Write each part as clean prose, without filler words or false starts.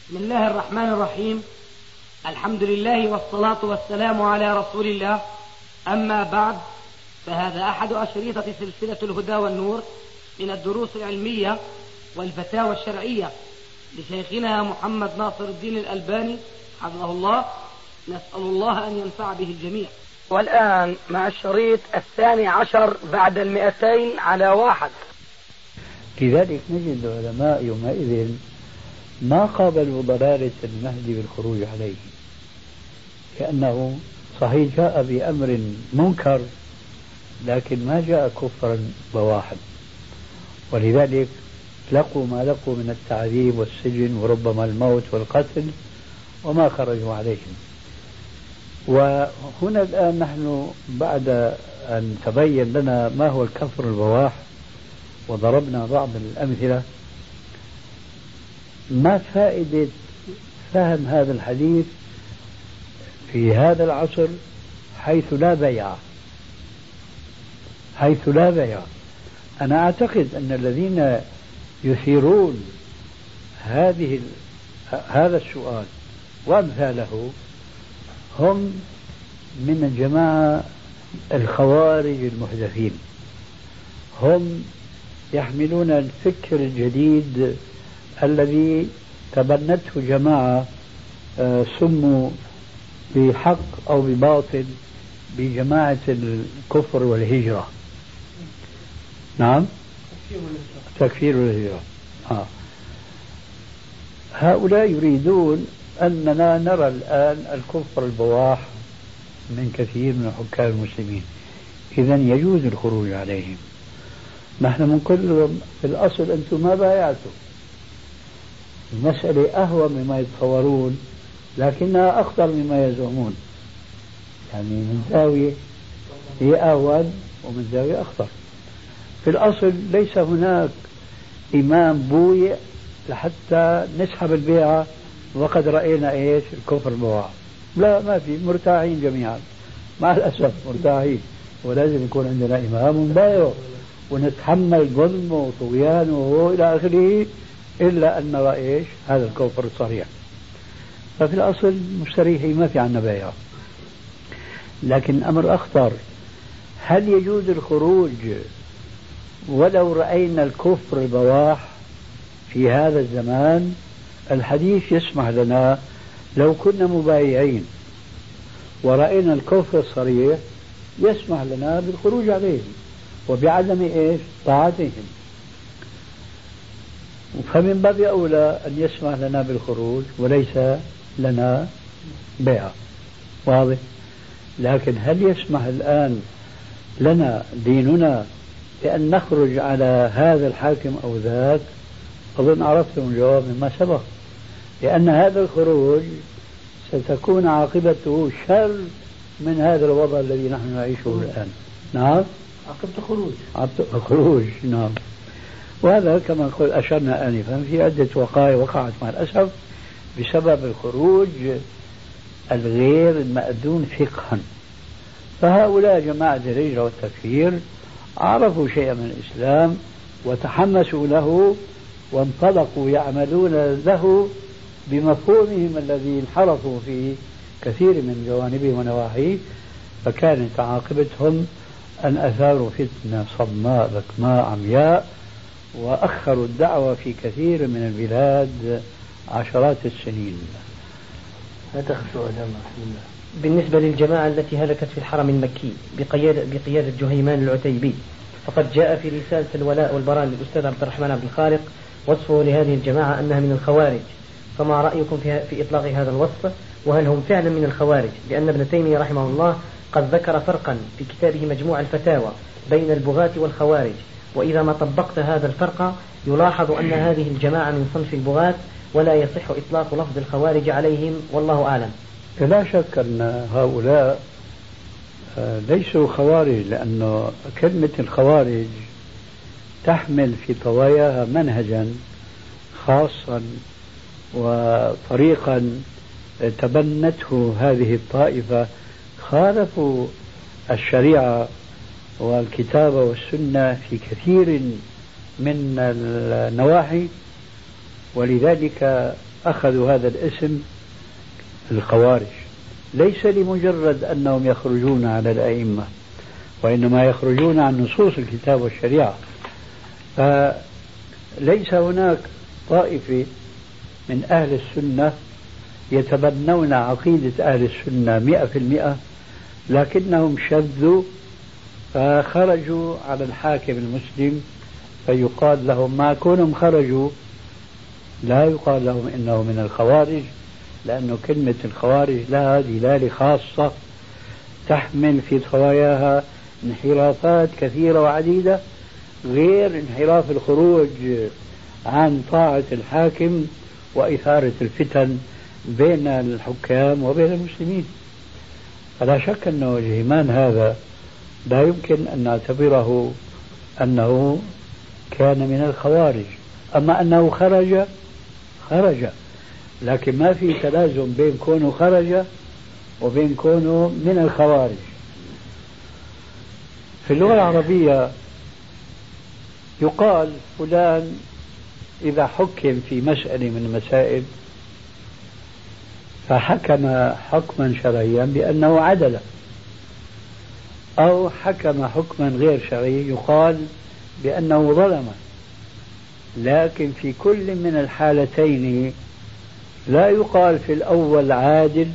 بسم الله الرحمن الرحيم. الحمد لله والصلاة والسلام على رسول الله. أما بعد، فهذا أحد أشريطة سلسلة الهدى والنور من الدروس العلمية والفتاوى الشرعية لشيخنا محمد ناصر الدين الألباني حفظه الله. نسأل الله أن ينفع به الجميع. والآن مع الشريط 12 بعد 200 على 1. لذلك نجد العلماء يومئذ ما قابلوا ضلالة المهدي بالخروج عليه، لأنه صحيح جاء بأمر منكر لكن ما جاء كفرا بواحا، ولذلك لقوا ما لقوا من التعذيب والسجن وربما الموت والقتل وما خرجوا عليهم. وهنا الآن نحن بعد أن تبين لنا ما هو الكفر البواح وضربنا بعض الأمثلة، ما فائدة فهم هذا الحديث في هذا العصر حيث لا بيع. أنا أعتقد أن الذين يثيرون هذا السؤال وأمثاله هم من الجماعة الخوارج المحدثين، هم يحملون الفكر الجديد الذي تبنته جماعة سموا بحق أو بباطل بجماعة الكفر والهجرة. نعم، تكفير والهجرة. هؤلاء يريدون أننا نرى الآن الكفر البواح من كثير من حكام المسلمين، إذن يجوز الخروج عليهم. نحن بنقول لهم في الأصل أنتم ما بايعتوا، المسألة أهوى مما يتصورون لكنها أخطر مما يزعمون، يعني من زاوية هي أهون ومن زاوية أخطر. في الأصل ليس هناك إمام بويع لحتى نسحب البيعة وقد رأينا إيش الكفر البواح. لا، ما في، مرتاحين جميعا مع الأسف، مرتاحين، ولازم يكون عندنا إمام بايع ونتحمل ظلمه وطغيانه وإلى آخره إلا أن نرى إيش هذا الكفر الصريح. ففي الأصل مستريحين، ما في عنا بايع. لكن أمر أخطر، هل يجوز الخروج ولو رأينا الكفر البواح في هذا الزمان؟ الحديث يسمح لنا لو كنا مبايعين ورأينا الكفر الصريح يسمح لنا بالخروج عليهم وبعدم إيش طاعتهم، فمن باب أولى أن يسمح لنا بالخروج وليس لنا بيع. واضح؟ لكن هل يسمح الآن لنا ديننا بأن نخرج على هذا الحاكم أو ذاك؟ أظن عرفتم الجواب مما سبق، لأن هذا الخروج ستكون عاقبته شر من هذا الوضع الذي نحن نعيشه الآن. نعم، عاقبة خروج. نعم، وهذا كما أشرنا آنفا في عدة وقائع وقعت مع الأسف بسبب الخروج الغير المأذون فقها. فهؤلاء جماعة الهجرة والتكفير عرفوا شيئا من الإسلام وتحمسوا له وانطلقوا يعملون له بمفهومهم الذي انحرفوا في كثير من جوانبه ونواحيه، فكانت عاقبتهم أن أثاروا فتنة صماء بكماء عمياء وأخروا الدعوة في كثير من البلاد عشرات السنين. هذا سؤال بالنسبة للجماعة التي هلكت في الحرم المكي بقيادة جهيمان العتيبي، فقد جاء في رسالة الولاء والبراء للأستاذ عبد الرحمن عبد الخالق وصفه لهذه الجماعة أنها من الخوارج، فما رأيكم في إطلاق هذا الوصف؟ وهل هم فعلا من الخوارج؟ لأن ابن تيمية رحمه الله قد ذكر فرقا في كتابه مجموع الفتاوى بين البغاة والخوارج، وإذا ما طبقت هذا الفرق يلاحظ أن هذه الجماعة من صنف البغاة ولا يصح إطلاق لفظ الخوارج عليهم، والله أعلم. لا شك أن هؤلاء ليسوا خوارج، لأن كلمة الخوارج تحمل في طواياها منهجا خاصا وطريقا تبنته هذه الطائفة، خالفوا الشريعة والكتاب والسنة في كثير من النواحي، ولذلك أخذوا هذا الاسم الخوارج ليس لمجرد أنهم يخرجون على الأئمة، وإنما يخرجون عن نصوص الكتاب والشريعة. فليس هناك طائفة من أهل السنة يتبنون عقيدة أهل السنة 100%، لكنهم شذوا فخرجوا على الحاكم المسلم، فيقال لهم ما كونهم خرجوا لا يقال لهم إنه من الخوارج، لأن كلمة الخوارج لها دلالة خاصة تحمل في خواياها انحرافات كثيرة وعديدة، غير انحراف الخروج عن طاعة الحاكم وإثارة الفتن بين الحكام وبين المسلمين. فلا شك أنه الجهيمان هذا لا يمكن أن نعتبره أنه كان من الخوارج. أما أنه خرج، لكن ما في تلازم بين كونه خرج وبين كونه من الخوارج. في اللغة العربية يقال فلان إذا حكم في مسألة من المسائل فحكم حكما شرعيا بأنه عدل، أو حكم حكما غير شرعي يقال بأنه ظلم. لكن في كل من الحالتين لا يقال في الأول عادل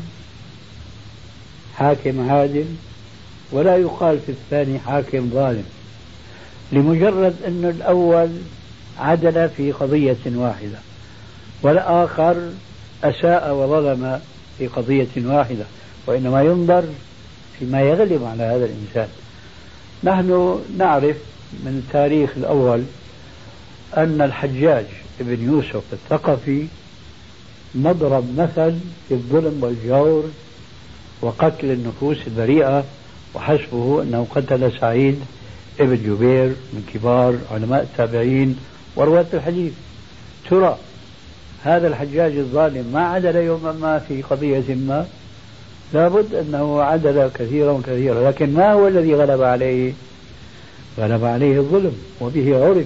حاكم عادل، ولا يقال في الثاني حاكم ظالم، لمجرد أن الأول عدل في قضية واحدة والآخر أساء وظلم في قضية واحدة، وإنما ينظر فيما يغلب على هذا الإنسان. نحن نعرف من التاريخ الأول أن الحجاج ابن يوسف الثقفي مضرب مثل في الظلم والجور وقتل النفوس البريئة، وحسبه أنه قتل سعيد ابن جبير من كبار علماء التابعين ورواة الحديث. ترى هذا الحجاج الظالم ما عدل يوما ما في قضية ما؟ لابد أنه عدل كثيرا وكثيرا، لكن ما هو الذي غلب عليه؟ غلب عليه الظلم، وبه عرف.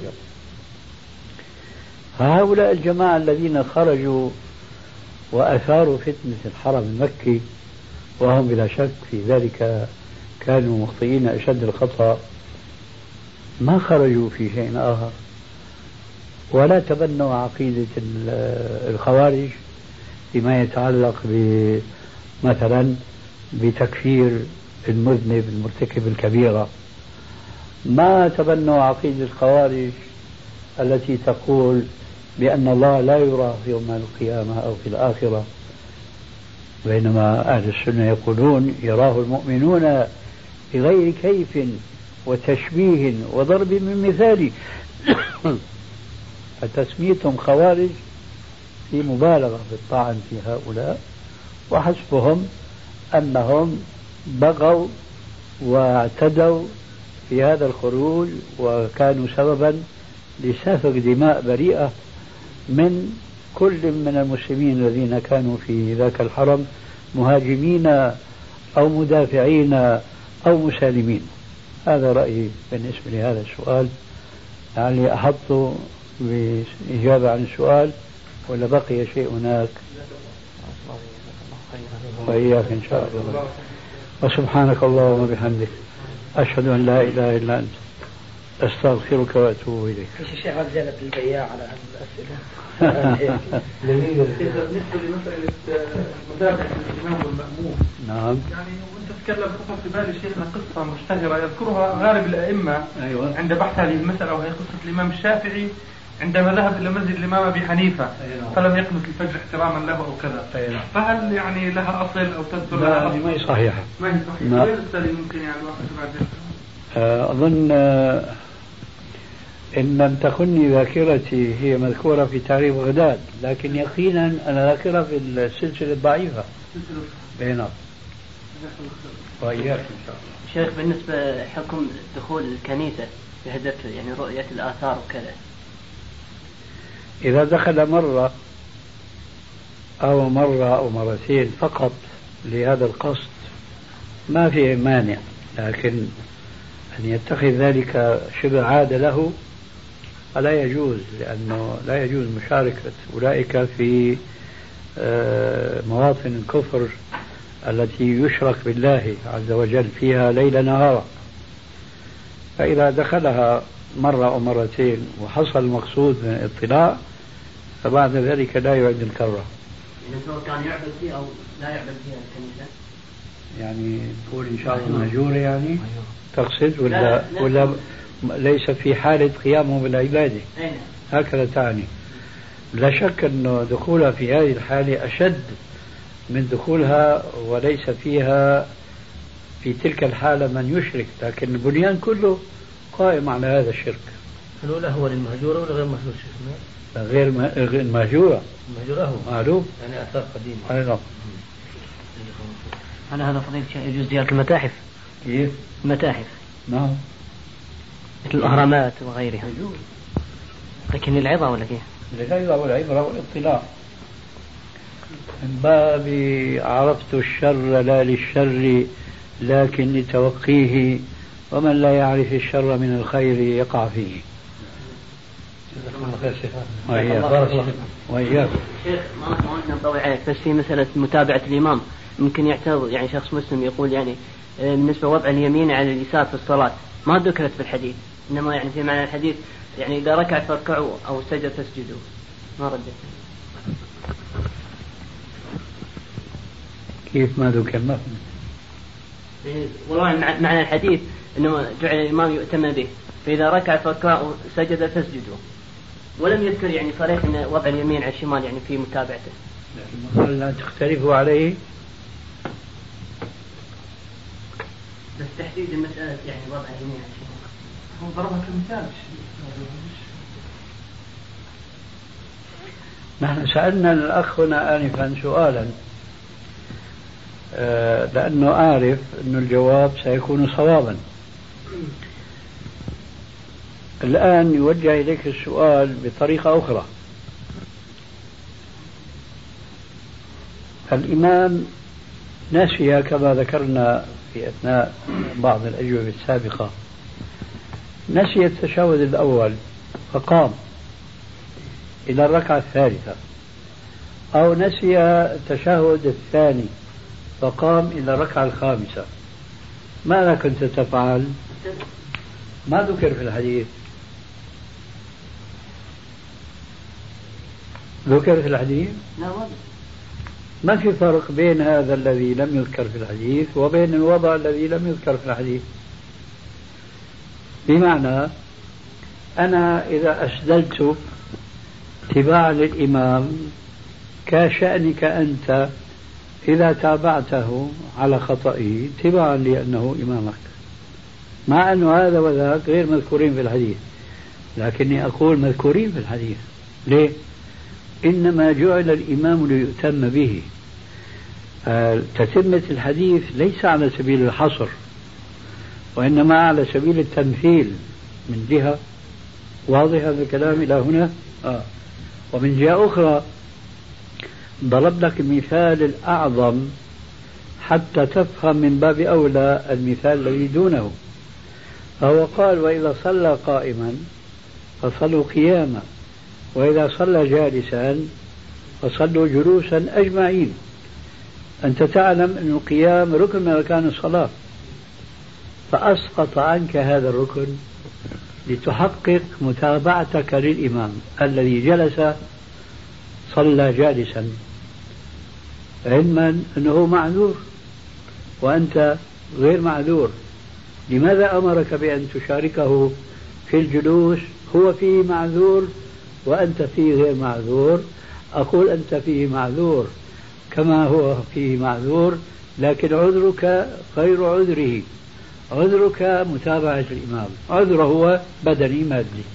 هؤلاء الجماعة الذين خرجوا وأثاروا فتنة الحرم المكي، وهم بلا شك في ذلك كانوا مخطئين أشد الخطأ، ما خرجوا في شيء آخر ولا تبنوا عقيدة الخوارج فيما يتعلق مثلا بتكفير المذنب المرتكب الكبيرة. ما تبنوا عقيدة الخوارج التي تقول بأن الله لا يرى يوم القيامة أو في الآخرة، بينما أهل السنة يقولون يراه المؤمنون بغير كيف وتشبيه وضرب من مثال. فتسميتهم خوارج في مبالغة في الطعن في هؤلاء، وحسبهم أنهم بغوا واعتدوا في هذا الخروج وكانوا سببا لسفك دماء بريئة من كل من المسلمين الذين كانوا في ذاك الحرم مهاجمين أو مدافعين أو مسالمين. هذا رأيي بالنسبة لهذا السؤال. يعني أحط بإجابة عن السؤال ولا بقي شيء هناك؟ وإياك إن شاء الله. وسبحانك اللهم وبحمدك أشهد أن لا إله إلا أنت أستغفرك وأتوب إليك. ايش شيء زيادة البياع على هذه الأسئلة؟ بالنسبة لمسألة متابعة الإمام والمأموم. نعم. يعني وأنت تتكلم خطر في بالي شيخنا قصة مشتهرة يذكرها غالب الأئمة. أيوة. عند بحث هذه المسألة، وهي قصة الإمام الشافعي عندما ذهب إلى مسجد الإمام أبي حنيفة. أيوة. فلم يقنت الفجر احتراما له أو كذا. أيوة. فهل يعني لها أصل أو تذكر لها أصل؟ ما هي صحيحة. ما هي صحيحة. غير التالي ممكن يعني الواحد بعد أظن إن لم تخني ذاكرتي هي مذكورة في تاريخ بغداد، لكن يقينا أنا ذاكرة في السلسلة الضعيفة. بينات. وإياك إن شاء الله. شيخ بالنسبة حكم دخول الكنيسة بهدف يعني رؤية الآثار وكذا، إذا دخل مرة أو مرتين فقط لهذا القصد ما في مانع، لكن أن يتخذ ذلك شبه عادة له فلا يجوز، لأنه لا يجوز مشاركة أولئك في مواطن الكفر التي يشرك بالله عز وجل فيها ليل نهارا، فإذا دخلها مرة أو مرتين وحصل المقصود من الاطلاع فبعد ذلك لا يعد الكرة. يعني سواء كان يعبد فيها أو لا يعبد فيها الكنيسة، يعني تقول إن شاء الله مهجورة يعني تقصد ولا ليس في حالة قيامه بالعبادة هكذا تعني؟ لا شك أن دخولها في هذه الحالة أشد من دخولها وليس فيها في تلك الحالة من يشرك، لكن البنيان كله قائم على هذا الشرك. الأولى هو للمهجورة ولا غير مهجور شيخنا؟ غير المهجورة. المهجورة هو معلوم يعني آثار قديمة. أيضا. على هذا فضيلة يجوز زيارة المتاحف؟ كيف؟ المتاحف. نعم. مثل الأهرامات وغيرها. يجوز. لكن للعظة ولا كيف؟ للعظة والعبرة والاطلاع. من باب عرفت الشر لا للشر لكن لتوقيه، ومن لا يعرف الشر من الخير يقع فيه. وإياك. شيخ ما نطوي عليك، بس في مسألة متابعة الإمام ممكن يعترض يعني شخص مسلم يقول يعني بالنسبة وضع اليمين على اليسار في الصلاة ما ذكرت في الحديث، إنما يعني في معنى الحديث يعني إذا ركع فاركعوا أو سجد فاسجدوا، ما ردت. كيف ما ذكر؟ ما والله معنى الحديث إنه جعل الإمام يؤتم به، فإذا ركع فاركعوا سجد فاسجدوا، ولم يذكر يعني صريح أن وضع اليمين على الشمال يعني في متابعته. لكن لا تختلفوا عليه. بس تحديد المسألة يعني وضع اليمين على الشمال هو ضربها كمثال. نحن سألنا الأخ هنا آنفا سؤالا لأنه عارف أن الجواب سيكون صوابا. الآن يوجه إليك السؤال بطريقة أخرى. الإمام نسي كما ذكرنا في أثناء بعض الأجوبة السابقة، نسي التشهد الأول فقام إلى الركعة الثالثة، أو نسي التشهد الثاني فقام إلى الركعة الخامسة، ماذا كنت تفعل؟ ما ذكر في الحديث. ذكر في الحديث؟ ما في فرق بين هذا الذي لم يذكر في الحديث وبين الوضع الذي لم يذكر في الحديث. بمعنى أنا إذا أسدلت اتباعا للإمام كشأنك أنت إذا تابعته على خطئه اتباعا لأنه إمامك، مع أن هذا وذاك غير مذكورين في الحديث، لكني أقول مذكورين في الحديث. ليه؟ إنما جعل الإمام ليؤتم به. تتمة الحديث ليس على سبيل الحصر، وإنما على سبيل التمثيل من جهة. واضح هذا الكلام إلى هنا؟ ومن جهة أخرى ضرب لك المثال الأعظم حتى تفهم من باب أولى المثال الذي دونه. فهو قال وإذا صلى قائما فصلوا قياما، وإذا صلى جالسا فصلوا جلوسا أجمعين. أنت تعلم أن القيام ركن من أركان الصلاة، فأسقط عنك هذا الركن لتحقق متابعتك للإمام الذي جلس صلى جالسا، علما أنه معذور وأنت غير معذور. لماذا أمرك بأن تشاركه في الجلوس؟ هو فيه معذور وأنت فيه غير معذور. أقول أنت فيه معذور كما هو فيه معذور، لكن عذرك غير عذره. عذرك متابعة الإمام، عذره هو بدني مادي.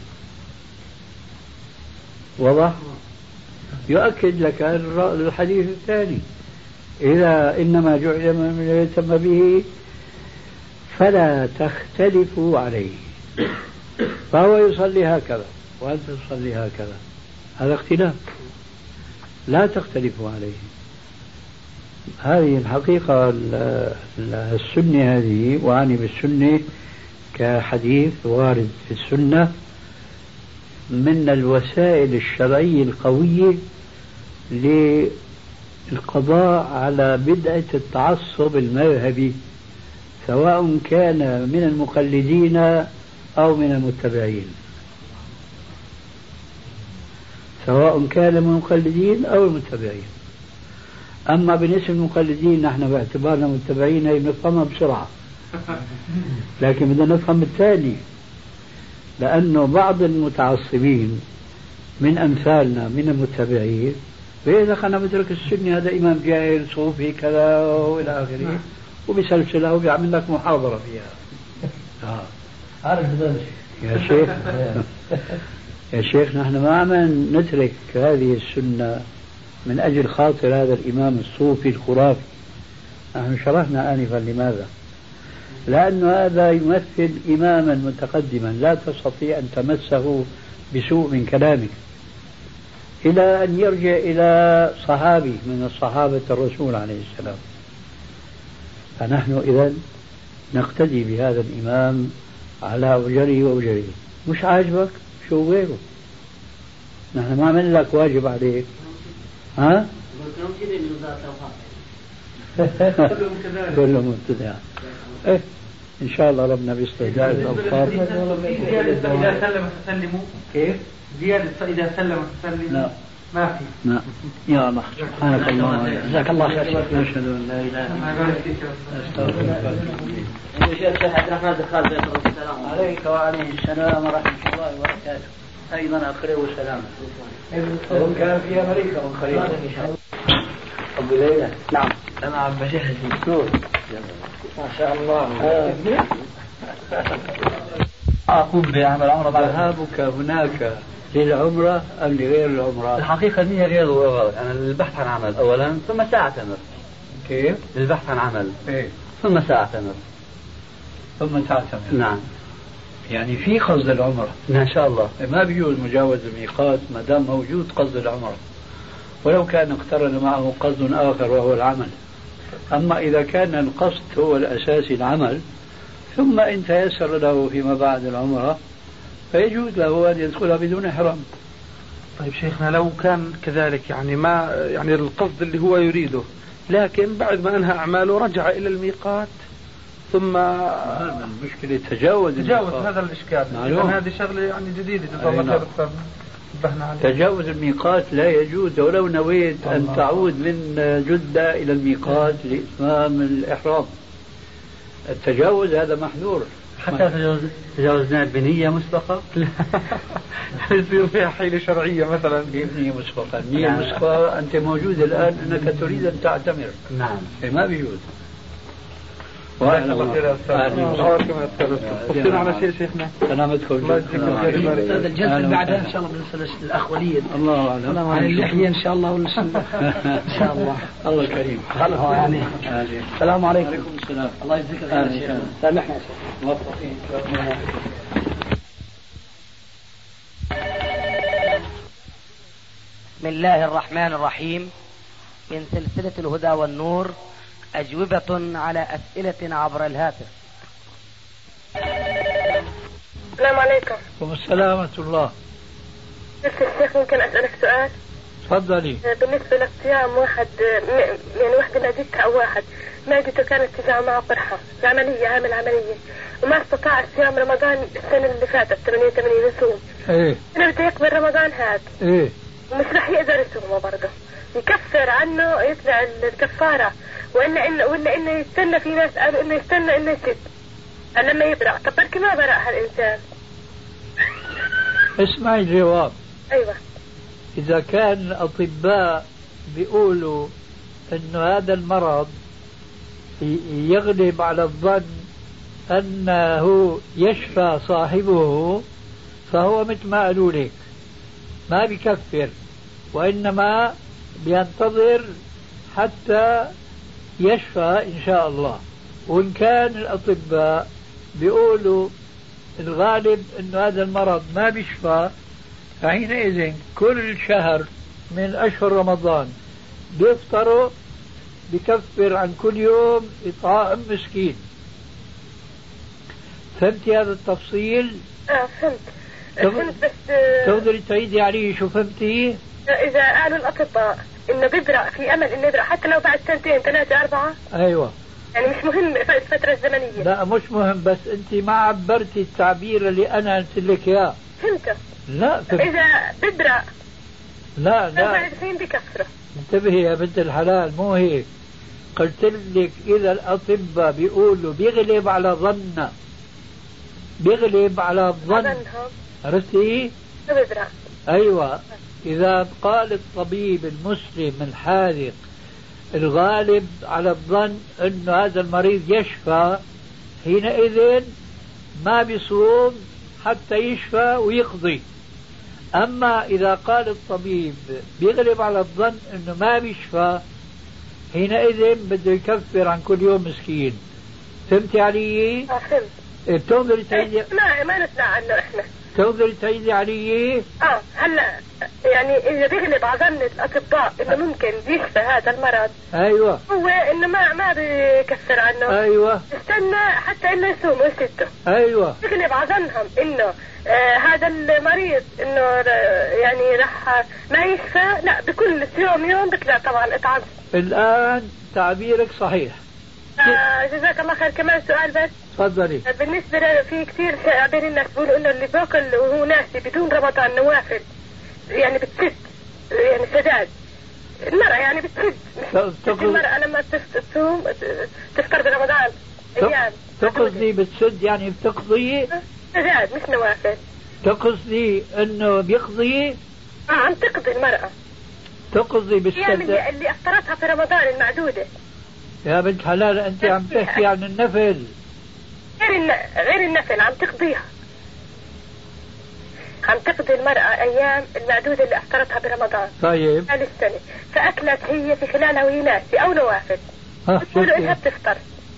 واضح؟ يؤكد لك الحديث الثاني إذا إنما جعل من يتم به فلا تختلفوا عليه. فهو يصلي هكذا وأنت تصلي هكذا، هذا اختلاف، لا تختلفوا عليه. هذه الحقيقة السنة هذه، وأعني بالسنة كحديث وارد في السنة، من الوسائل الشرعية القوية القضاء على بدعة التعصب المذهبي سواء كان من المقلدين أو من المتبعين، سواء كان من المقلدين أو المتبعين. أما بالنسبة للمقلدين نحن باعتبارنا متبعين هي بنفهمها بسرعة، لكن بدنا نفهم التالي، لأنه بعض المتعصبين من أمثالنا من المتبعين فإذا خلنا بدرك السني هذا إمام جاهل صوفي كذا وإلى آخره، وبسلسلة وبيعمل لك محاضرة فيها. يا شيخ يا شيخ نحن ما عم نترك هذه السنة من أجل خاطر هذا الإمام الصوفي الخرافي. نحن شرحنا آنفا لماذا؟ لأن هذا يمثل إماما متقدما لا تستطيع أن تمسه بسوء من كلامك، إلى أن يرجع إلى صحابي من الصحابة الرسول عليه السلام. فنحن إذن نقتدي بهذا الإمام على أوجره وأوجره. مش عاجبك شو غيره؟ نحن ما عمل لك واجب عليك. ها؟ كله مبتدع. إيه إن شاء الله ربنا بيستهداء الأوقات. إذا سلم تسلموا. كيف؟ زيادة فإذا سلم تسلموا. لا ما في. لا. يا الله سبحانك اللهم جزاك الله خير. أشهد أن لا إله إلا أنت. عبد الرحمن الدخال السلام عليك وعليه السلام ورحمة الله وبركاته. أيضا أقرأ سلاما. وهم كان في أمريكا من قريب. أبو ليلى. نعم. أنا عم بجهز دكتور. ما شاء الله. أقوم بعمل عمرة بعد ذهابك هناك للعمرة أم لغير العمرة؟ الحقيقة هي غير الغرض، أنا للبحث عن عمل أولا ثم سأعتمر. كيف؟ للبحث عن عمل. إيه؟ ثم سأعتمر. ثم تعتمر. نعم. يعني في قصد العمرة. إن شاء الله. ما بيجوز مجاوز الميقات ما دام موجود قصد العمرة، ولو كان اقترن معه قصد آخر وهو العمل. أما إذا كان القصد هو الأساسي العمل ثم إن تيسر له فيما بعد العمرة فيجوز له أن يدخلها بدون إحرام. طيب شيخنا لو كان كذلك يعني ما يعني القصد اللي هو يريده، لكن بعد ما أنهى أعماله رجع إلى الميقات ثم المشكلة تجاوز هذا الإشكال. هذه شغلة يعني جديدة تجاوز الميقات لا يجوز ولو نويت أن تعود من جدة إلى الميقات لإتمام الإحرام. التجاوز هذا محذور. حتى تجاوزنا بنية مسبقة يصير فيها حيلة شرعية مثلا بنية مسبقة. النية المسبقة أنت موجود الآن أنك تريد أن تعتمر. نعم. ما بيجوز. الله خير على شيء شيخنا. سلامتكم. هذا الجلسة بعدها إن شاء الله بالنسبة للأخ وليد. الله أعلم. عن اللحية إن شاء الله إن شاء الله. الله كريم. خلها يعني. السلام عليكم. وعليكم السلام. الله يجزيك خير. سامحنا يا شيخ. موفقين. بسم الله الرحمن الرحيم. من سلسلة الهدى والنور أجوبة على أسئلة عبر الهاتف. السلام عليكم. والسلام ورحمة الله. الشيخ ممكن أسألك سؤال؟ تفضلي. بالنسبة للصيام واحد يعني واحدة معدتها أو واحد معدته كانت تجاه معه قرحة عامل عملية وما استطاع الصيام رمضان السنة اللي فاتت 88 يصوم. إيه. أنا بدي يقبل رمضان هذا. إيه. ومش راح يقدر يصومه برضه. يكفر عنه يطلع الكفارة ولا إنه يستنى. في ناس قالوا إنه يستنى إنه يسد لما يبرأ. طب بركي ما برأ هالإنسان. اسمعي الجواب. أيوة. إذا كان الأطباء بيقولوا إنه هذا المرض يغلب على الظن أنه يشفى صاحبه فهو مثل ما قالوا لك ما بيكفر، وإنما بينتظر حتى يشفى إن شاء الله. وإن كان الأطباء بيقولوا الغالب أن هذا المرض ما بيشفى فحينئذ كل شهر من أشهر رمضان بيفطروا بكفر عن كل يوم إطعام مسكين. فهمتي هذا التفصيل؟ فهمت بس تقدري تعيدي عليه شو فهمتي؟ إذا قالوا الأطباء انه بيبرأ في امل انه يبرأ حتى لو بعد 2 3 4. ايوه يعني مش مهم الفترة الزمنية. لا مش مهم، بس انت ما عبرتي التعبير اللي انا قلت لك اياه. فهمت. لا اذا بيبرأ لا بعد حين بكفره. انتبهي يا بنت الحلال، مو هيك. قلت لك اذا الاطباء بيقولوا بيغلب على ظن، بيغلب على الظن، عرفتي؟ بيبرأ. ايوه، اذا قال الطبيب المسلم الحاذق الغالب على الظن انه هذا المريض يشفى، حينئذ ما بيصوم حتى يشفى ويقضي. اما اذا قال الطبيب بيغلب على الظن انه ما بيشفى، حينئذ بده يكفر عن كل يوم مسكين. فهمتي علي؟ فهمت. بتقدري تعيدي؟ ما نسمع عنه احنا. تقدري تعيدي علي؟ هلا يعني اذا بيغلب على ظن الاطباء انه ممكن يشفى هذا المرض، ايوه، هو انه ما بيكفر عنه. ايوه، استنى حتى انه يصوم ويسده. ايوه، بيغلب على ظنهم انه هذا المريض انه يعني راح ما يشفى، لا بكل يوم بيطلع طبعا اطعام. الان تعبيرك صحيح. جزاك الله خير. كمان سؤال بس. تفضلي. بالنسبة في كثير بين الناس بيقولوا انه اللي باكل وهو ناسي بدون رمضان نوافل يعني بتسد، يعني سداد المرأة يعني بتسد. المرأة لما تصوم تفطر برمضان ايام تقصدي بتسد يعني بتقضي سداد مش نوافل؟ تقصدي انه بيقضي؟ عم تقضي المرأة، تقضي بالسد يعني اللي افطرتها في رمضان المعدودة. يا بنت حلال انت عم تحكي عن النفل. غير النفل عم تقضيها، عم تقضي المرأة أيام المعدودة اللي أفطرتها برمضان. طيب. خلال السنة، فأكلت هي في خلالها وهي ناسية أو نوافل، بتقولوا إنها بتفطر.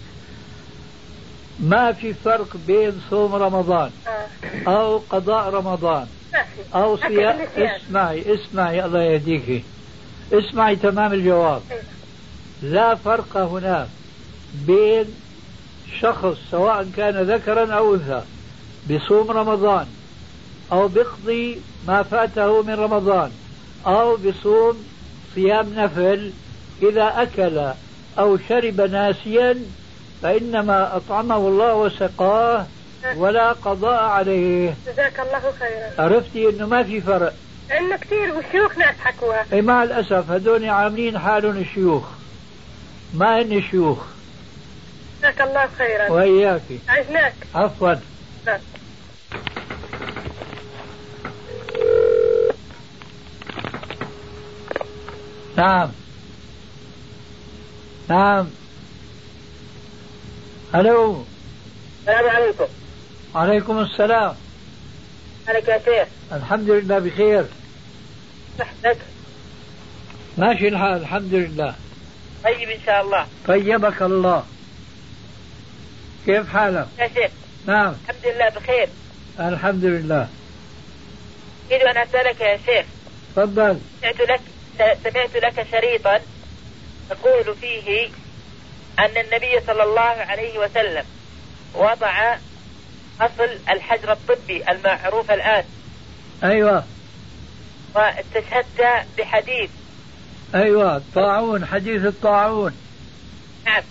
ما في فرق بين صوم رمضان أو قضاء رمضان أو صيام. اسمعي الله يهديكي، اسمعي تمام الجواب. لا فرق هناك بين شخص سواء كان ذكرا أو أنثى بصوم رمضان أو بيقضي ما فاته من رمضان أو بصوم صيام نفل، إذا أكل أو شرب ناسيا فإنما أطعمه الله وسقاه ولا قضاء عليه. جزاك الله خيرا. عرفتي إنه ما في فرق؟ لأنه كثير والشيوخ ناس حكوها. إيه مع الأسف هدول عاملين حالهم الشيوخ، ما هن شيوخ. جزاك الله خيرا. وإياكي. عزناك. عفوا. نعم. الو. السلام عليكم. وعليكم السلام. عليك يا شيخ. الحمد لله بخير. صحتك؟ ماشي الحال الحمد لله. طيب ان شاء الله. طيبك الله. كيف حالك يا شيخ؟ نعم الحمد لله بخير. الحمد لله. أريد أن أسألك يا شيخ. تفضل. سمعت لك شريطا تقول فيه أن النبي صلى الله عليه وسلم وضع أصل الحجر الطبي المعروف الآن. أيوة. واستشهدت بحديث. أيوة الطاعون، حديث الطاعون. نعم.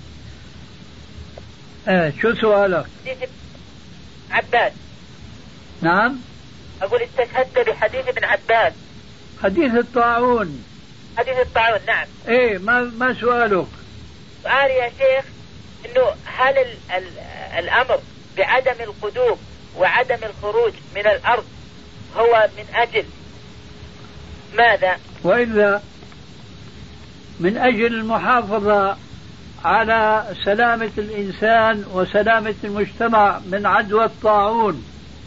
شو سؤالك؟ حديث عباس. نعم. أقول استشهدت بحديث ابن عباس. حديث الطاعون. حديث الطاعون نعم. ايه ما سؤالك؟ سؤالي يا شيخ انه هل الامر بعدم القدوم وعدم الخروج من الارض هو من اجل ماذا؟ وإلا من اجل المحافظة على سلامة الانسان وسلامة المجتمع من عدوى الطاعون.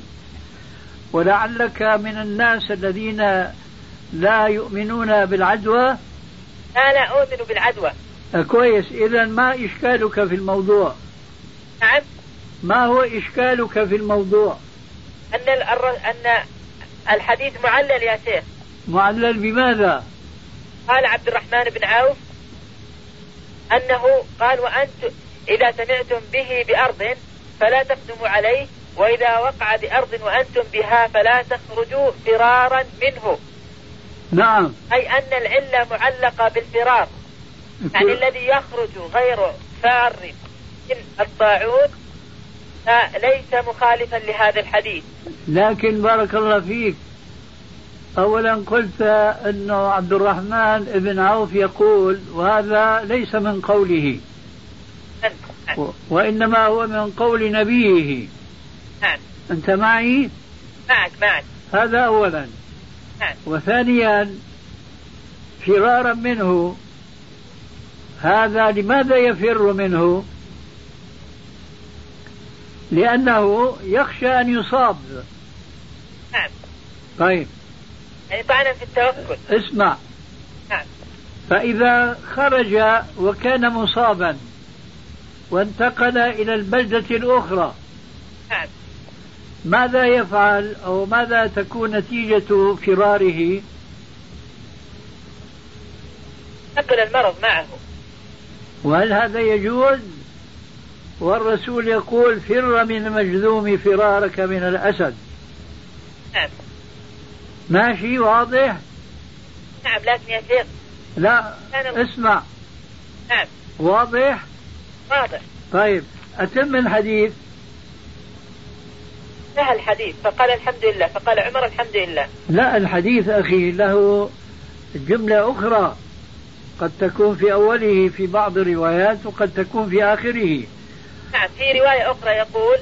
ولعلك من الناس الذين لا يؤمنون بالعدوى. لا أؤمن بالعدوى. كويس، إذا ما إشكالك في الموضوع؟ نعم. ما هو إشكالك في الموضوع؟ أن الحديث معلل يا شيخ. معلل بماذا؟ قال عبد الرحمن بن عوف أنه قال وأنتم إذا سمعتم به بأرض فلا تقدموا عليه، وإذا وقع بأرض وأنتم بها فلا تخرجوا فرارا منه. نعم. أي أن العلة معلقة بالفرار، يعني الذي يخرج غير فار من الطاعون ليس مخالفا لهذا الحديث. لكن بارك الله فيك، أولا قلت أنه عبد الرحمن بن عوف يقول، وهذا ليس من قوله وإنما هو من قول نبيه. أنت معي؟ معك. هذا أولا. وثانيا فرارا منه، هذا لماذا يفر منه؟ لأنه يخشى أن يصاب. طيب، يعني طعنا في التوكل. اسمع. فإذا خرج وكان مصابا وانتقل إلى البلدة الأخرى ماذا يفعل أو ماذا تكون نتيجة فراره؟ نقل المرض معه. وهل هذا يجوز؟ والرسول يقول فر من المجذوم فرارك من الأسد. ماشي، واضح؟ نعم. لكن يا شيخ لا اسمع. واضح. طيب أتم الحديث. انتهى الحديث فقال الحمد لله، فقال عمر الحمد لله. لا، الحديث أخي له جملة أخرى قد تكون في أوله في بعض الروايات وقد تكون في آخره. نعم، في رواية أخرى يقول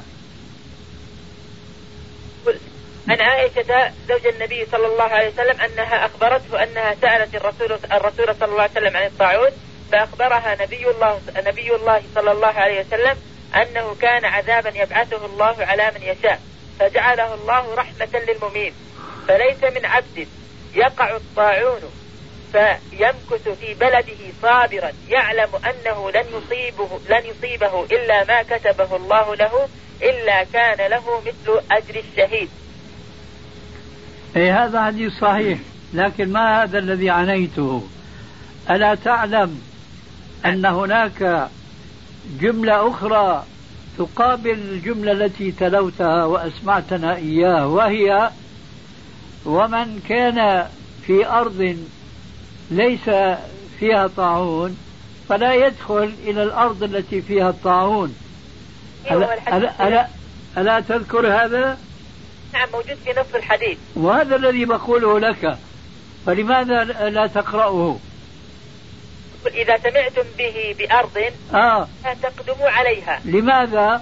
عن عائشة زوج النبي صلى الله عليه وسلم أنها أخبرته أنها سألت الرسول صلى الله عليه وسلم عن الطاعون، فأخبرها نبي الله صلى الله عليه وسلم أنه كان عذابا يبعثه الله على من يشاء، فجعله الله رحمة للمؤمنين، فليس من عبد يقع الطاعون فيمكث في بلده صابرا يعلم أنه لن يصيبه إلا ما كتبه الله له إلا كان له مثل أجر الشهيد. هذا حديث صحيح، لكن ما هذا الذي عنيته؟ ألا تعلم أن هناك جملة أخرى تقابل الجملة التي تلوتها وأسمعتنا إياه، وهي ومن كان في أرض ليس فيها طاعون فلا يدخل إلى الأرض التي فيها الطاعون. ألا تذكر هذا؟ نعم، موجود في نص الحديث، وهذا الذي بقوله لك، فلماذا لا تقرأه؟ إذا سمعتم به بأرض لا تقدموا عليها. لماذا؟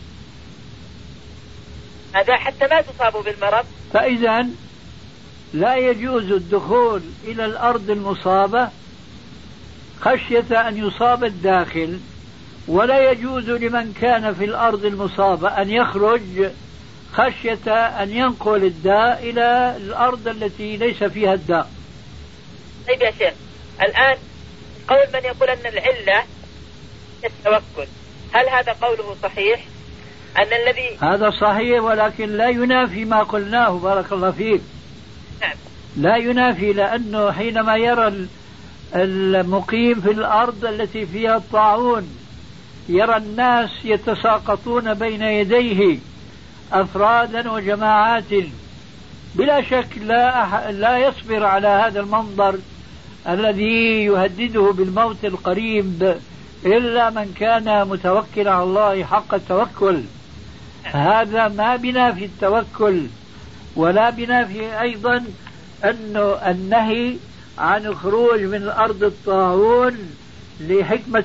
هذا حتى ما تصابوا بالمرض. فإذا لا يجوز الدخول إلى الأرض المصابة خشية أن يصاب الداخل، ولا يجوز لمن كان في الأرض المصابة أن يخرج خشية أن ينقل الداء إلى الأرض التي ليس فيها الداء. طيب يا شيخ، الآن قول من يقول أن العلة التوكل، هل هذا قوله صحيح؟ أن الذي هذا صحيح، ولكن لا ينافي ما قلناه. بارك الله فيك. نعم. لا ينافي، لأنه حينما يرى المقيم في الأرض التي فيها الطاعون يرى الناس يتساقطون بين يديه أفرادا وجماعات، بلا شك لا يصبر على هذا المنظر الذي يهدده بالموت القريب إلا من كان متوكلا على الله حق التوكل. هذا ما بنافي التوكل، ولا بنافي أيضا أنه النهي عن الخروج من أرض الطاعون لحكمة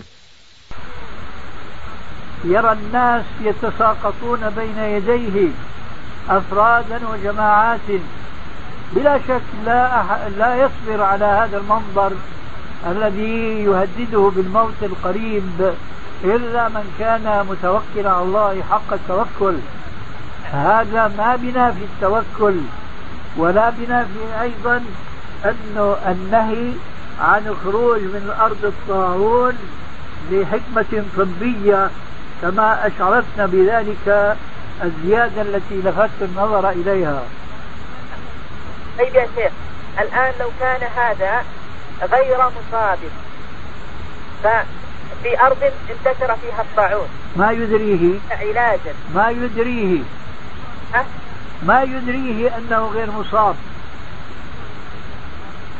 يرى الناس يتساقطون بين يديه أفرادا وجماعات، بلا شك لا يصبر على هذا المنظر الذي يهدده بالموت القريب إلا من كان متوكلا على الله حق التوكل. هذا ما بنافي التوكل، ولا بنافي أيضا أنه النهي عن الخروج من أرض الطاعون لحكمة طبية كما أشعرتنا بذلك الزيادة التي لفت النظر إليها. طيب يا شيخ، الآن لو كان هذا غير مصاب ففي أرض انتشر فيها الطاعون ما يدريه علاجا، ما يدريه أنه غير مصاب.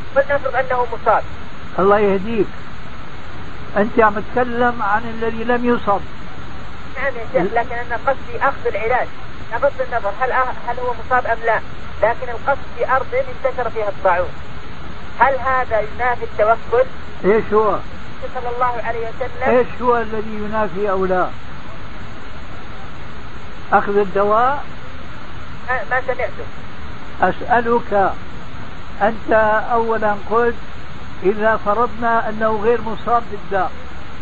ولنفرض أنه مصاب. الله يهديك، أنت عم تتكلم عن الذي لم يصب. نعم يا شيخ، لكن أنا قصدي أخذ العلاج بغض النظر هل هو مصاب أم لا، لكن القصد في أرض انتشر فيها الطاعون، هل هذا ينافي التوكل؟ إيش هو؟ صلى الله عليه وسلم إيش هو الذي ينافي أو لا؟ أخذ الدواء؟ ما سمعته. أسألك، أنت أولا قلت إذا فرضنا أنه غير مصاب بالداء،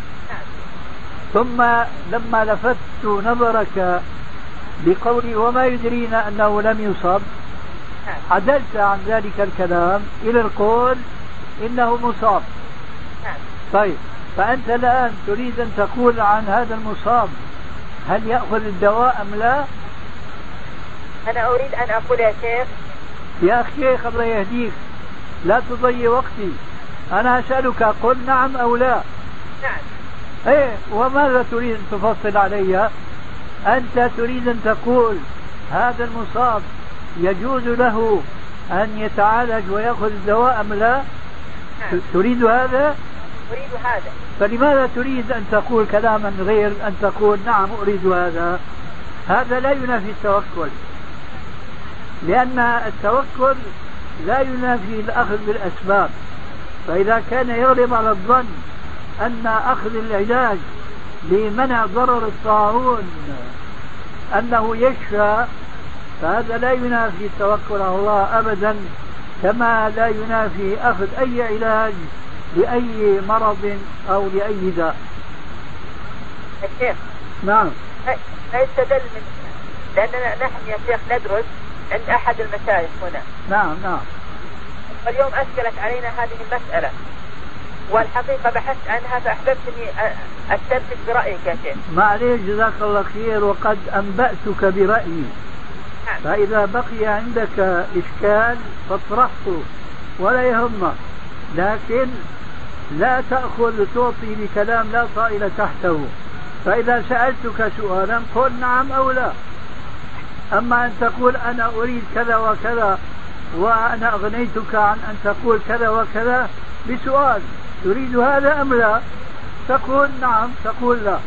ثم لما لفت نظرك بقولي وما يدرينا أنه لم يصب عدلت عن ذلك الكلام إلى القول إنه مصاب. طيب، فأنت الآن تريد أن تقول عن هذا المصاب هل يأخذ الدواء أم لا؟ أنا أريد أن أقول يا شيخ، يا شيخ الله يهديك لا تضيع وقتي، أنا أسألك قل نعم أو لا. نعم. إيه، وماذا تريد أن تفصل علي؟ أنت تريد أن تقول هذا المصاب يجوز له أن يتعالج ويأخذ الدواء أم لا؟ نعم. تريد هذا؟ أريد هذا. فلماذا تريد أن تقول كلاما غير أن تقول نعم أريد هذا؟ هذا لا ينافي التوكل، لأن التوكل لا ينافي الأخذ بالأسباب. فإذا كان يغلب على الظن أن أخذ العلاج لمنع ضرر الطاعون أنه يشفى، فهذا لا ينافي التوكل على الله أبدا، كما لا ينافي أخذ أي علاج لأي مرض أو لأي داء. الشيخ نعم. لا يستدل من، لأننا نحن يا شيخ ندرس عند أحد المشايخ هنا. نعم. واليوم أشكلت علينا هذه المسألة، والحقيقة بحثت عنها فأحببت أني أستنتج برأيك يا شيخ. معليش، جزاك الله خير، وقد أنبأتك برأيي. نعم. فإذا بقي عندك إشكال فاطرحه ولا يهمك، لكن لا تأخذ تعطي بكلام لا طائل تحته. فإذا سألتك سؤالا قل نعم أو لا. أما أن تقول أنا أريد كذا وكذا وأنا أغنيتك عن أن تقول كذا وكذا بسؤال تريد هذا أم لا، تقول نعم تقول لا.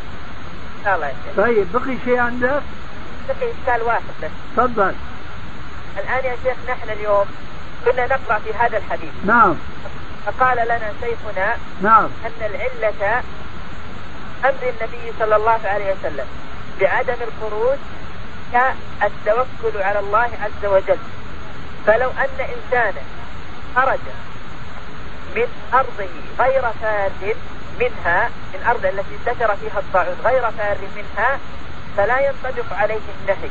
طيب، بقي شيء عندك؟ بقي إشكال واحد بس. تفضل. الآن يا شيخ نحن اليوم كنا نقرأ في هذا الحديث. نعم. فقال لنا شيخنا نعم أن العلة أمر النبي صلى الله عليه وسلم بعدم الخروج كالتوكل على الله عز وجل. فلو أن إنسانا خرج من أرضه غير فار منها، من أرض التي انتشر فيها الطاعون غير فار منها، فلا ينطبق عليه النهي.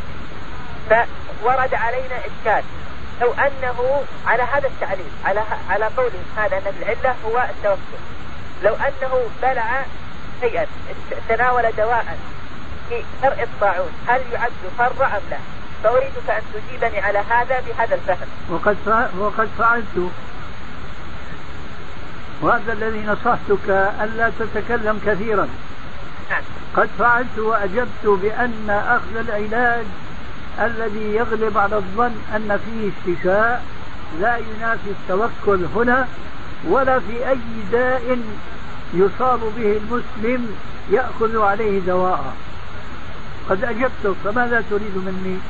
فورد علينا إشكال لو أنه على هذا التعليل على قولهم هذا أن العلة هو التوكل، لو أنه بلع شيئا تناول دواء في درء الطاعون هل يعد فر أم لا؟ فأريدك أن تجيبني على هذا بهذا الفهم. وقد فعلت، وهذا الذي نصحتك ألا تتكلم كثيرا. نعم. قد فعلت وأجبت بأن أخذ العلاج الذي يغلب على الظن أن فيه استشفاء لا ينافي التوكل هنا، ولا في أي داء يصاب به المسلم يأخذ عليه دواء. قد أجبتك، فماذا تريد مني؟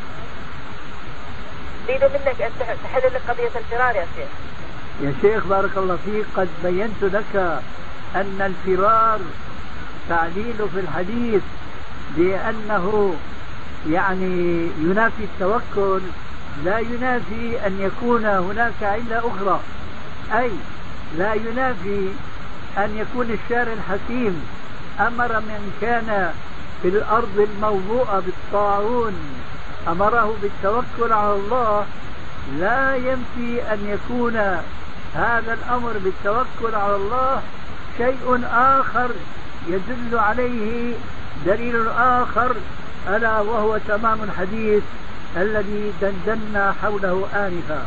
أريد منك أن تحل لك قضية الفرار يا شيخ. يا شيخ بارك الله فيك، قد بينت لك أن الفرار تعليل في الحديث بأنه يعني ينافي التوكل لا ينافي أن يكون هناك علة أخرى، أي لا ينافي أن يكون الشارع الحكيم أمر من كان في الأرض الموضوعة بالطاعون أمره بالتوكل على الله، لا ينفي أن يكون هذا الأمر بالتوكل على الله شيء آخر يدل عليه دليل آخر، ألا وهو تمام الحديث الذي دندنا حوله آنفا.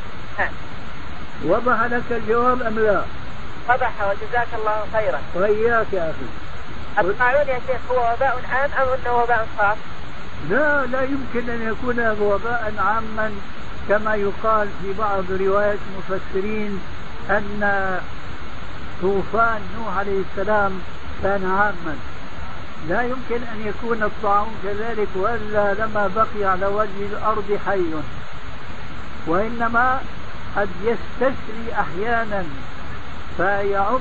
وضح لك الجواب أم لا؟ وضح، وجزاك الله خيرا. وإياك يا أخي. الطاعون يا شيخ هو وباء عام أم أنه وباء خاص؟ لا يمكن أن يكون وباء عاما كما يقال في بعض روايات المفسرين أن طوفان نوح عليه السلام كان عاما، لا يمكن أن يكون الطاعون كذلك وإلا لما بقي على وجه الأرض حي، وإنما قد يستسري أحيانا فيعم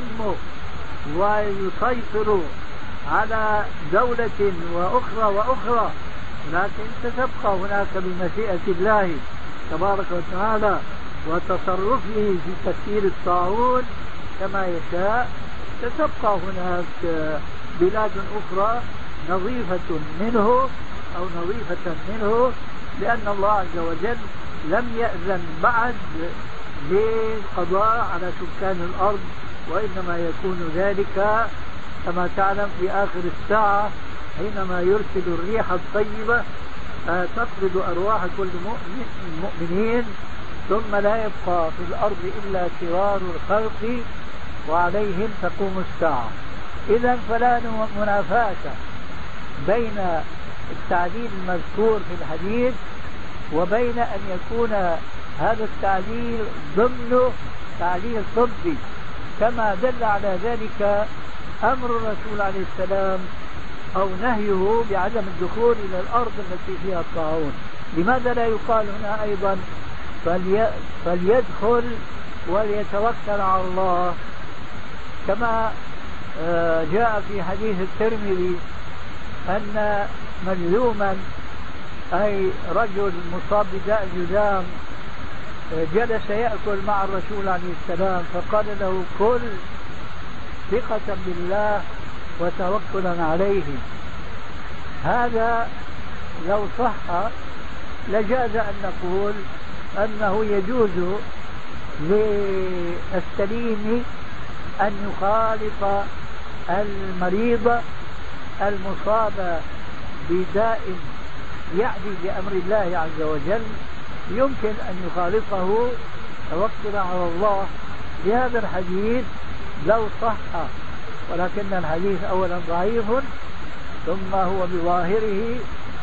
ويسيطر على دولة وأخرى، لكن ستبقى هناك بمشيئة الله تبارك وتعالى وتصرفه في تسيير الطاعون كما يشاء، ستبقى هناك بلاد أخرى نظيفة منه أو نظيفة منه، لأن الله عز وجل لم يأذن بعد للقضاء على سكان الأرض، وإنما يكون ذلك كما تعلم في آخر الساعة حينما يرسل الريح الطيبة تطرد أرواح كل المؤمنين، ثم لا يبقى في الأرض إلا شرار الخلق وعليهم تقوم الساعة. إذن فلا منافاة بين التعديل المذكور في الحديث وبين أن يكون هذا التعديل ضمن تعديل طبي، كما دل على ذلك أمر الرسول عليه السلام أو نهيه بعدم الدخول إلى الأرض التي فيها الطاعون. لماذا لا يقال هنا أيضا فليدخل وليتوكل على الله، كما جاء في حديث الترمذي أن مجذوما أي رجل مصاب بداء الجذام جلس يأكل مع الرسول عليه السلام فقال له: كل ثقة بالله وتوكلا عليه. هذا لو صح لجاز أن نقول أنه يجوز للسليم أن يخالط المريض المصاب بداء يعدي بأمر الله عز وجل، يمكن أن يخالطه توكلا على الله بهذا الحديث لو صح، ولكن الحديث أولا ضعيف، ثم هو بظاهره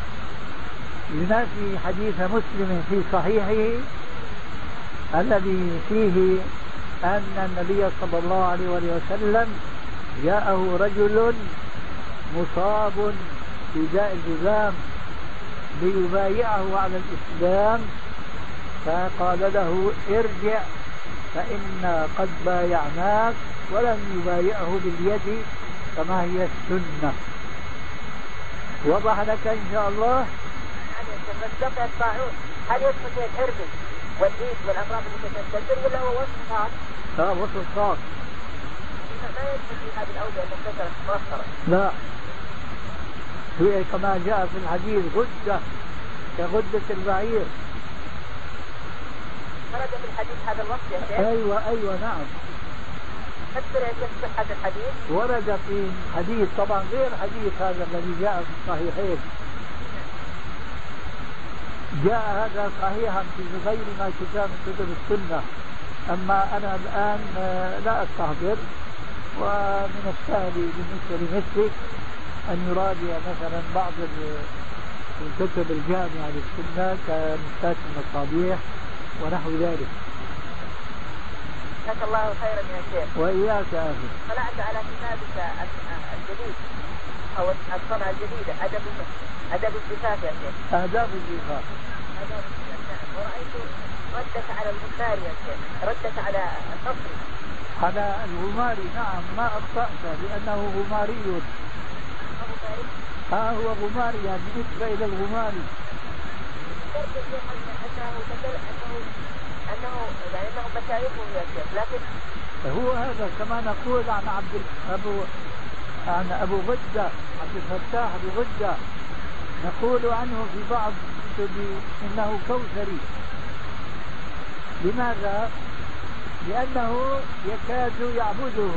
ينافي حديث مسلم في صحيحه الذي فيه أن النبي صلى الله عليه وسلم جاءه رجل مصاب بداء الجذام ليبايعه على الإسلام، فقال له: ارجع فإنا قد بايعناك، ولم يبايعه باليد كما هي السنة. وضح لك إن شاء الله. بقي الطاعون هل يدخل فيه الحربي والإيد والأمراض التي تنتشر ولا هو وصف خاص؟ وصف خاص. ما يدخل في هذه الأوجه المنتشرة المؤخرة؟ لا، هي كما جاء في الحديث غدة كغدة البعير. ورد في الحديث هذا الوصف يا شيخ؟ أيوة نعم. فسر يا شيخ صحة الحديث؟ ورد في حديث طبعا غير حديث هذا الذي جاء في الصحيحين، جاء هذا صحيحا في غير ما كتاب كتب السنة، أما أنا الآن لا أستحضر، ومن السهل بالنسبة لمثلك أن يراجع مثلا بعض الكتب الجامعة للسنة كمشكات المصابيح ونحو ذلك. جزاك الله خيرا يا شيخ. وإياك يا أخي. طلعت على كتابك الجديد أو الصنعة الجديدة أدب الزفاف يا شيخ. آداب الزفاف. ورأيت ردك على الغماري يا شيخ، ردك على الأصل. على الغماري نعم، ما أخطأت لأنه غماري. هو غماري يعني بالنسبة إلى الغماري. أنه مشايخه يا شيخ، لكن هو هذا كما نقول عن عن أبو غدة، عبد الفتاح أبو غدة، نقول عنه في بعض الكتب إنه كوثري. لماذا؟ لأنه يكاد يعبده،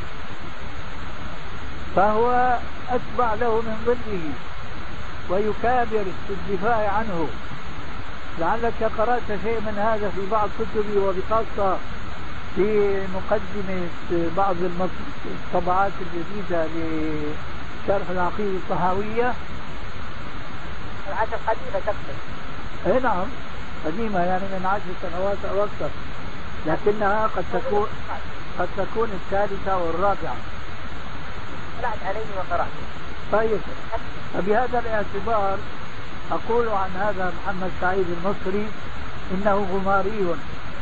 فهو أتبع له من ظله ويكابر في الدفاع عنه. لعلك قرأت شيء من هذا في بعض كتبي، وبخاصة في مقدمة بعض الطبعات الجديدة لشرح العقيدة الطحاوية. العهد القديمة تقصد؟ نعم، قديمة يعني من 10 سنوات أو أكثر، لكنها قد تكون الثالثة والرابعة. طلعت عليه وقرأت. طيب، فبهذا الاعتبار أقول عن هذا محمد سعيد المصري إنه غماري،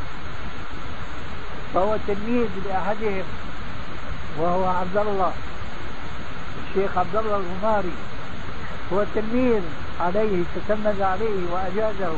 فهو تلميذ لأحدهم وهو عبد الله الشيخ عبد الله الغماري، هو تلميذ عليه، تتلمذ عليه وأجازه.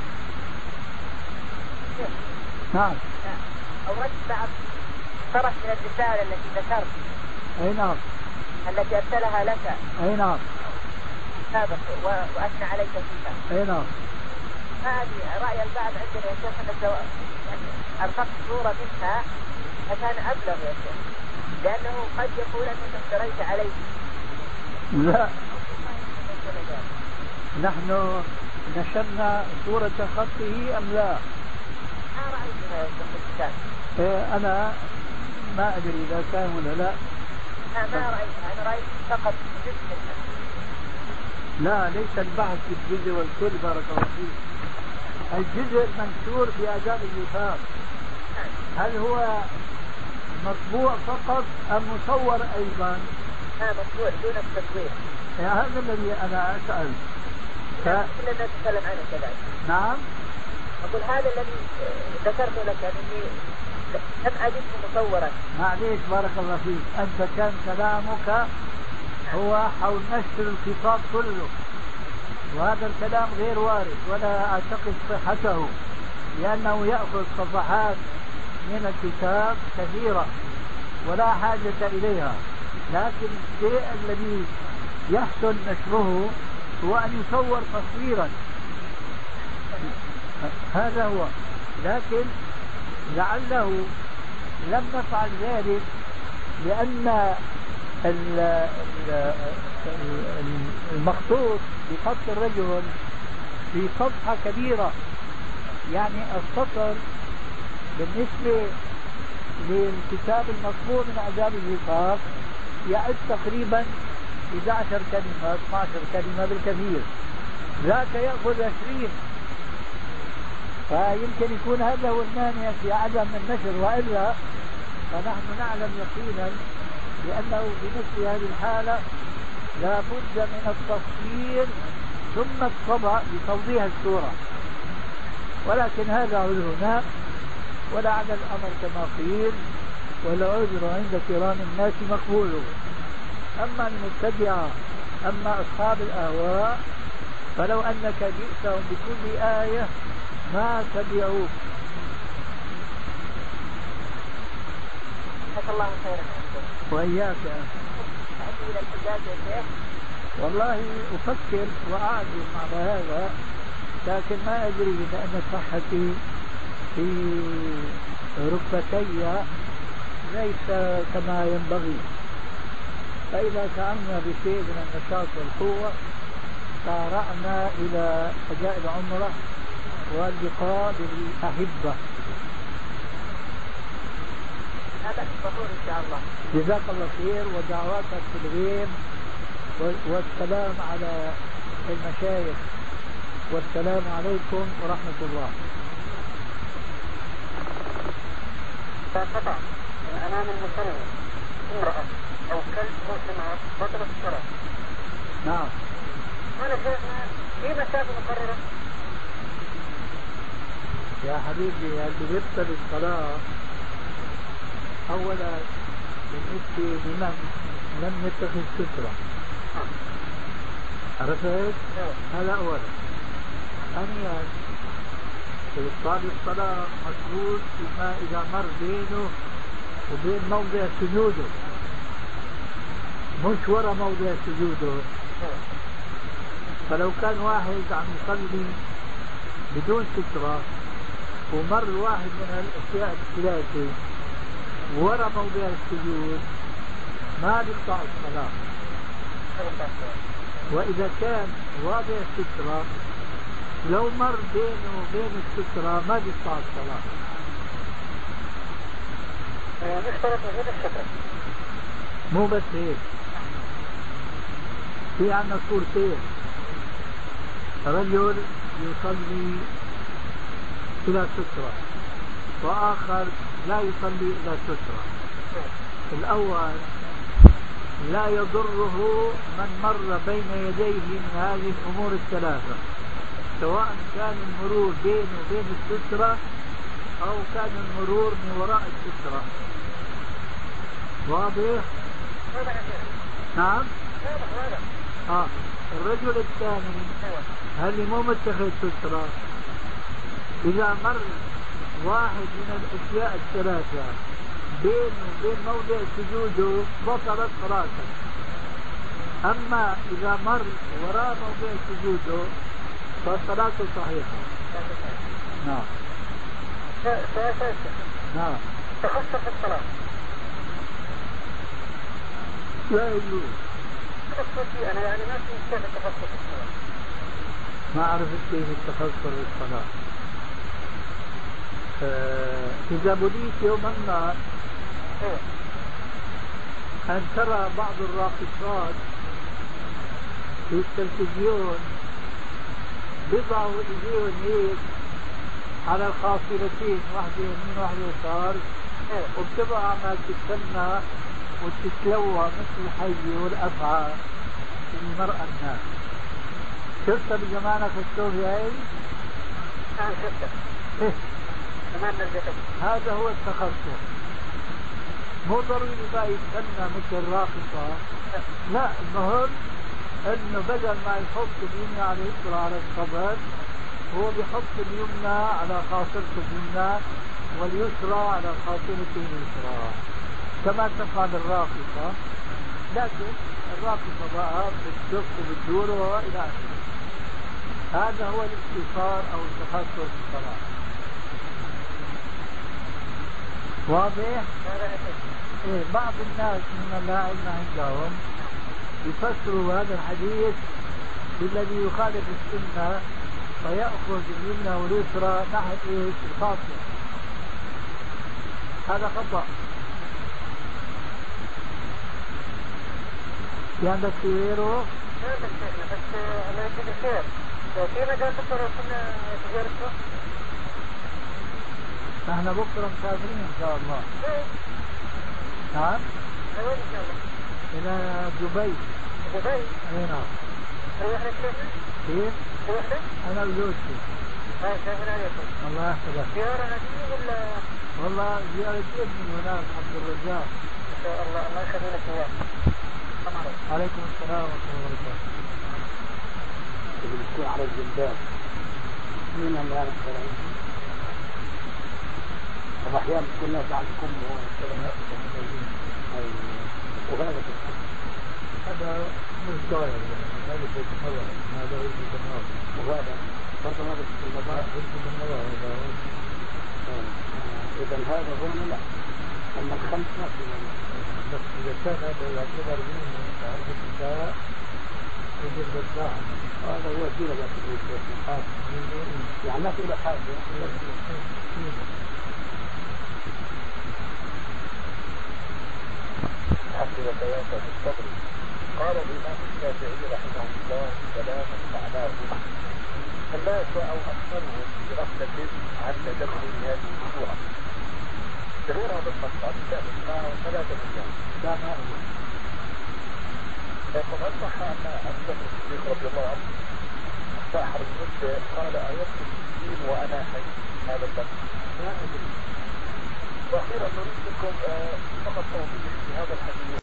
نعم. أوردت بعض طرف من الرسالة التي ذكرت. أي نعم. التي أرسلها لك. أي نعم. سابق وأثنى عليك فيها. أي نعم. هذه رأي البعض عندنا يا شيخ أنك يعني أرفقت صورة منها فكان أبلغ يا شيخ، لأنه قد يقول أنك افتريت عليه. لا، نحن نشرنا صورة خطه أم لا؟ ما رأيتها يا شيخ الكتاب. أنا ما أدري إذا كان ولا لا. ما رأيتها، أنا رأيت فقط جزء منها. لا، ليس البحث في الجزء والكل بارك الله فيك. الجزء المنشور بآداب الوفاق هل هو مطبوع فقط أم مصور أيضا؟ مطبوع دون التصوير. هذا الذي أنا أسأل. كلنا نتكلم عنه كذلك. نعم. أقول هذا الذي ذكرت لك أنني لم أجده مصورا. معليش بارك الله فيك، أنت كان كلامك هو حول نشر الخطاب كله، وهذا الكلام غير وارد ولا أعتقد صحته، لأنه يأخذ صفحات من الكتاب كثيرة ولا حاجة إليها، لكن الشيء الذي يحسن نشره هو أن يصور تصويرا، هذا هو. لكن لعله لم نفعل ذلك لأن المخطوط بخط الرجل في صفحة كبيرة، يعني السطر بالنسبة للكتاب المطبوع من آداب الوفاق يعد تقريبا 11 كلمة 12 كلمة بالكثير، ذاك يأخذ 20، فيمكن يكون هذا هو المانع في عدم النشر، وإلا فنحن نعلم يقينا لأنه في مثل هذه الحالة لا بد من التصوير ثم الطبع لتوضيح الصورة، ولكن هذا عذرنا ولعل الأمر كما قيل والعذر عند كرام الناس مقبول. أما المبتدعة أما أصحاب الأهواء فلو أنك جئتهم بكل آية ما تبعوك. جزاك الله خيرا. وإياك. أتي إلى الحجاج يا شيخ. والله أفكر وأعزم على هذا، لكن ما أدري لأن صحتي في ركبتي ليس كما ينبغي، فإذا كعمنا بشيء من النشاط والقوة سارعنا إلى أداء العمرة واللقاء بالأحبة. هذا الظهور إن شاء الله. جزاك الله خير ودعواتك في الغيب والسلام على المشايخ والسلام عليكم ورحمة الله. قطع أمام المسلم امرأة أو كلب مسلمات بطل الصلاة. نعم. أنا شيخنا في مسافة مقررة. يا حبيبي اللي يبطل الصلاة أولا بالنسبة لمن لم يتخذ سترة، عرفت؟ هذا أولا. ثانيا إبطال الصلاة مشروط فيما إذا مر بينه وبين موضع سجوده، مش ورا موضع سجوده. فلو كان واحد عم يصلي بدون سترة ومر واحد من الأشياء الثلاثة ورا موضع السجود ما بيقطع الصلاة. وإذا كان واضع السترة لو مر بينه وبين السترة ما بيقطع الصلاة. نشترط وجود السترة. مو بس هيك، في عنا صورتين، رجل يصلي إلى سترة وآخر لا يصلي إلى سترة. الأول لا يضره من مر بين يديه من هذه الأمور الثلاثة، سواء كان المرور بينه وبين السترة أو كان المرور من وراء السترة. واضح؟ نعم. الرجل الثاني اللي مو متخذ سترة، إذا مر واحد من الأشياء الثلاثة بينه وبين موضع سجوده بطلت صلاته. أما إذا مر وراء موضع سجوده فصلاته صحيحة. نعم. نعم. تخصص الصلاة لا يجوز. تخصصي أنا يعني ما في كيف التخصص الصلاة. ما أعرف كيف التخصص الصلاة. إذا بليت يوما ما أن ترى بعض الراقصات في التلفزيون بيضعوا إيديهم هيك على الخاصرتين، واحدة يمين واحدة يسار، وبتبقى عمال تتسنى وتتلوى مثل الحي والأفعى المرأة الناس. شفتها بزمانك السوري هاي؟ شفتها. هذا هو التخصص. مو ضروري بقى يتسنى مثل الراقصة، لا، المهم انه بدل ما يحط اليمنى على اليسرى على الصدر هو بيحط اليمنى على خاصرته اليمنى واليسرى على خاصرته اليسرى كما تفعل الراقصة، لكن الراقصة بقى بتدق وبتدور والى اخره. هذا هو الاختصار او التخصص في الصلاة. واضح؟ بعض الناس من لا علم عندهم يفسروا هذا الحديث بالذي يخالف السنة فيأخذ اليمنى واليسرى ناحية الخاصة. هذا خطأ. في عندك غيره؟ لا بس أنا أجد خير. في مجال تقرأ كنا تجارته؟ نحن بكرة مسافرين إن شاء الله. نعم؟ وين إن شاء الله؟ إلى دبي. دبي؟ أي نعم. ريحنا كيف؟ كيف؟ ريحنا؟ أنا وزوجتي. شاكر عليكم. الله يحفظك. زيارة عادية ولا؟ والله زيارة ابني هناك عبد الرزاق. إن شاء الله، الله يخلي لك إياه. السلام عليكم. عليكم السلام ورحمة الله وبركاته. بتكون على الجلباب من الله الكلام. وأحيانا تكون ناس عندكم وكلمات وهذا مش ضايع، هذا في النظر، هذا هو في النظر، وهذا برضه هذا في النظر، إذا هذا هون لا، أما الخمس ما في بس إذا كان هذا يعتبر منه تعرف النساء يجب الدفاع. هذا هو الدين يعني ما في له حاجة. حفظ بيانه الصبر. قال الإمام الشافعي رحمه الله كلاما معناه الناس أو أكثرهم بغفلة عن تدبر هذه السورة. غيرها بالخطأ بسبب ثلاثة أيام لا ما هو. فقد صح أن أبو بكر الصديق رضي الله عنه ساحر المدة قال أيكتب الدين وأنا حي. هذا اللفظ لا أدري. وأخيرا نريد لكم فقط توضيح في هذا الحديث.